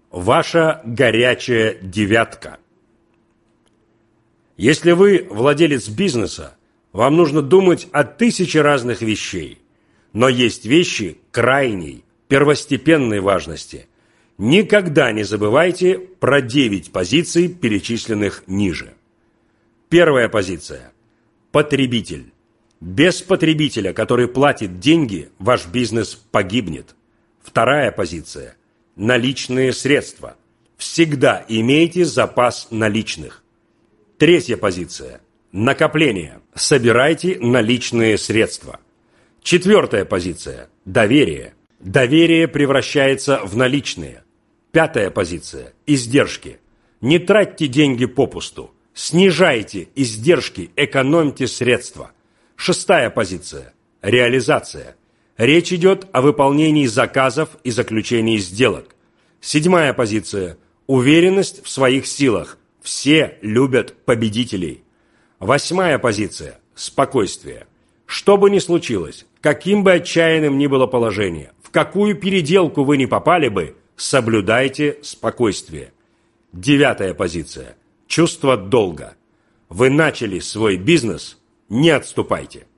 Ваша горячая девятка. Если вы владелец бизнеса, вам нужно думать о 1000 разных вещей. Но есть вещи крайней, первостепенной важности. Никогда не забывайте про 9 позиций, перечисленных ниже. Первая позиция – потребитель. Без потребителя, который платит деньги, ваш бизнес погибнет. Вторая позиция – наличные средства. Всегда имейте запас наличных. Третья позиция – накопление. Собирайте наличные средства. Четвертая позиция – доверие. Доверие превращается в наличные. Пятая позиция – издержки. Не тратьте деньги попусту. Снижайте издержки, экономьте средства. Шестая позиция – реализация. Речь идет о выполнении заказов и заключении сделок. Седьмая позиция – уверенность в своих силах. Все любят победителей. Восьмая позиция – спокойствие. Что бы ни случилось, каким бы отчаянным ни было положение, в какую переделку вы ни попали бы, соблюдайте спокойствие. Девятая позиция – чувство долга. Вы начали свой бизнес, не отступайте.